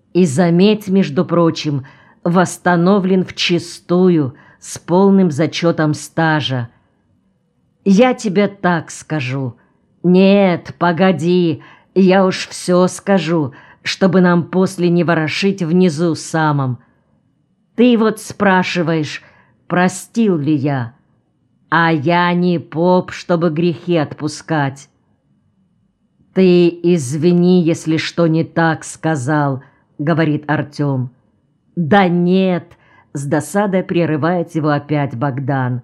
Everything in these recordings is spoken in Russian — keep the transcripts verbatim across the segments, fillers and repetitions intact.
И заметь, между прочим, восстановлен вчистую, с полным зачетом стажа. Я тебе так скажу. Нет, погоди, я уж все скажу, чтобы нам после не ворошить внизу самом. Ты вот спрашиваешь, простил ли я, а я не поп, чтобы грехи отпускать. Ты извини, если что не так сказал, говорит Артем. Да нет, с досадой прерывает его опять Богдан.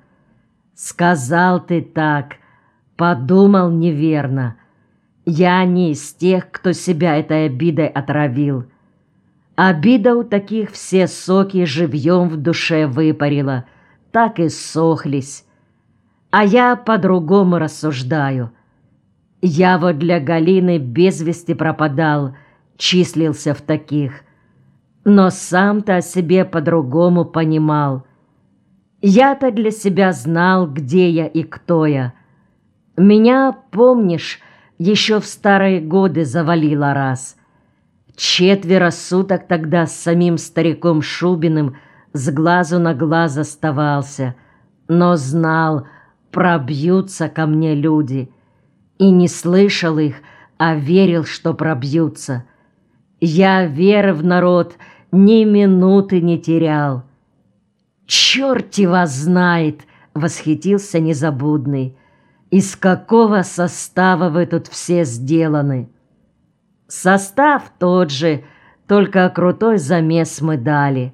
Сказал ты так, подумал неверно. Я не из тех, кто себя этой обидой отравил. Обида у таких все соки живьем в душе выпарила, так и сохлись. А я по-другому рассуждаю. Я вот для Галины без вести пропадал, числился в таких. Но сам-то о себе по-другому понимал. Я-то для себя знал, где я и кто я. Меня, помнишь, еще в старые годы завалило раз. Четверо суток тогда с самим стариком Шубиным с глазу на глаз оставался, но знал, пробьются ко мне люди. И не слышал их, а верил, что пробьются. Я веры в народ ни минуты не терял. «Черт его знает!» — восхитился Незабудный. «Из какого состава вы тут все сделаны?» «Состав тот же, только крутой замес мы дали».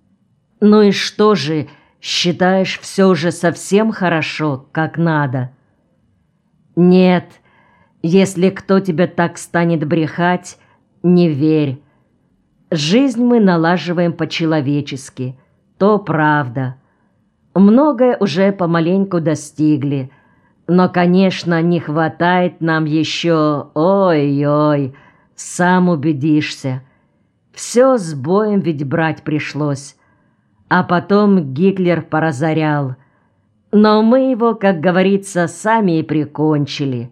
«Ну и что же, считаешь, все уже совсем хорошо, как надо?» «Нет, если кто тебя так станет брехать, не верь. Жизнь мы налаживаем по-человечески, то правда. Многое уже помаленьку достигли, но, конечно, не хватает нам еще, ой-ой, сам убедишься. Все с боем ведь брать пришлось, а потом Гитлер поразорял. Но мы его, как говорится, сами и прикончили.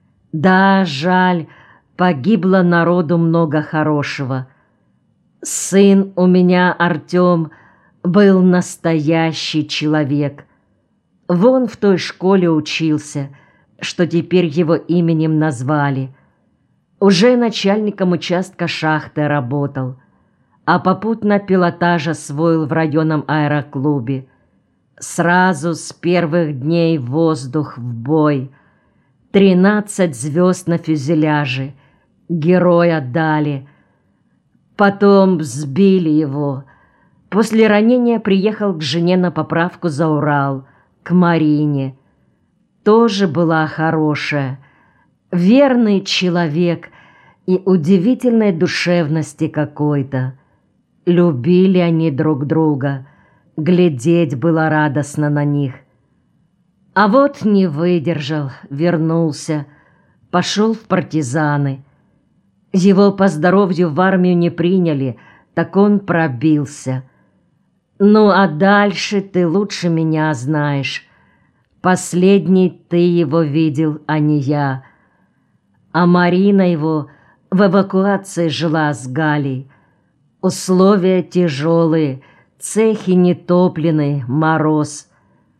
Да, жаль, погибло народу много хорошего. Сын у меня, Артем, был настоящий человек. Вон в той школе учился, что теперь его именем назвали. Уже начальником участка шахты работал, а попутно пилотаж освоил в районном аэроклубе. Сразу с первых дней воздух в бой. Тринадцать звезд на фюзеляже. Героя дали. Потом сбили его. После ранения приехал к жене на поправку за Урал, к Марине. Тоже была хорошая. Верный человек и удивительной душевности какой-то. Любили они друг друга. Глядеть было радостно на них. А вот не выдержал, вернулся, пошел в партизаны. Его по здоровью в армию не приняли, так он пробился. Ну, а дальше ты лучше меня знаешь. Последний ты его видел, а не я. А Марина его в эвакуации жила с Галей. Условия тяжелые, цехи нетопленные, мороз.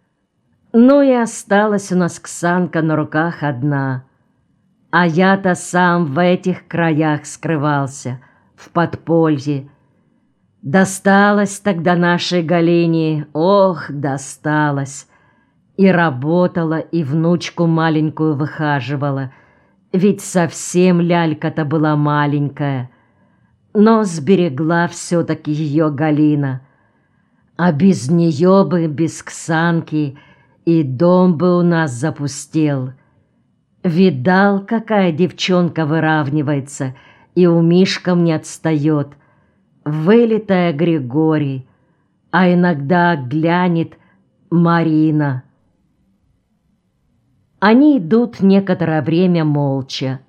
Ну и осталась у нас Ксанка на руках одна. А я-то сам в этих краях скрывался, в подполье. Досталось тогда нашей Галине, ох, досталось. И работала, и внучку маленькую выхаживала, ведь совсем лялька-то была маленькая. Но сберегла все-таки ее Галина. А без нее бы, без Ксанки, и дом бы у нас запустел. Видал, какая девчонка выравнивается, и умишком не отстает. Вылитая Григорий, а иногда глянет Марина. Они идут некоторое время молча.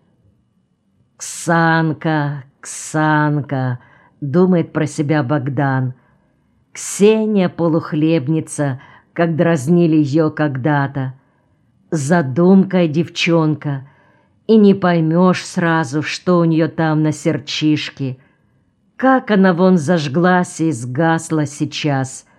«Ксанка, Ксанка», — думает про себя Богдан. «Ксения полухлебница», как дразнили ее когда-то. Задумкая девчонка, и не поймешь сразу, что у нее там на сердчишке. Как она вон зажглась и сгасла сейчас.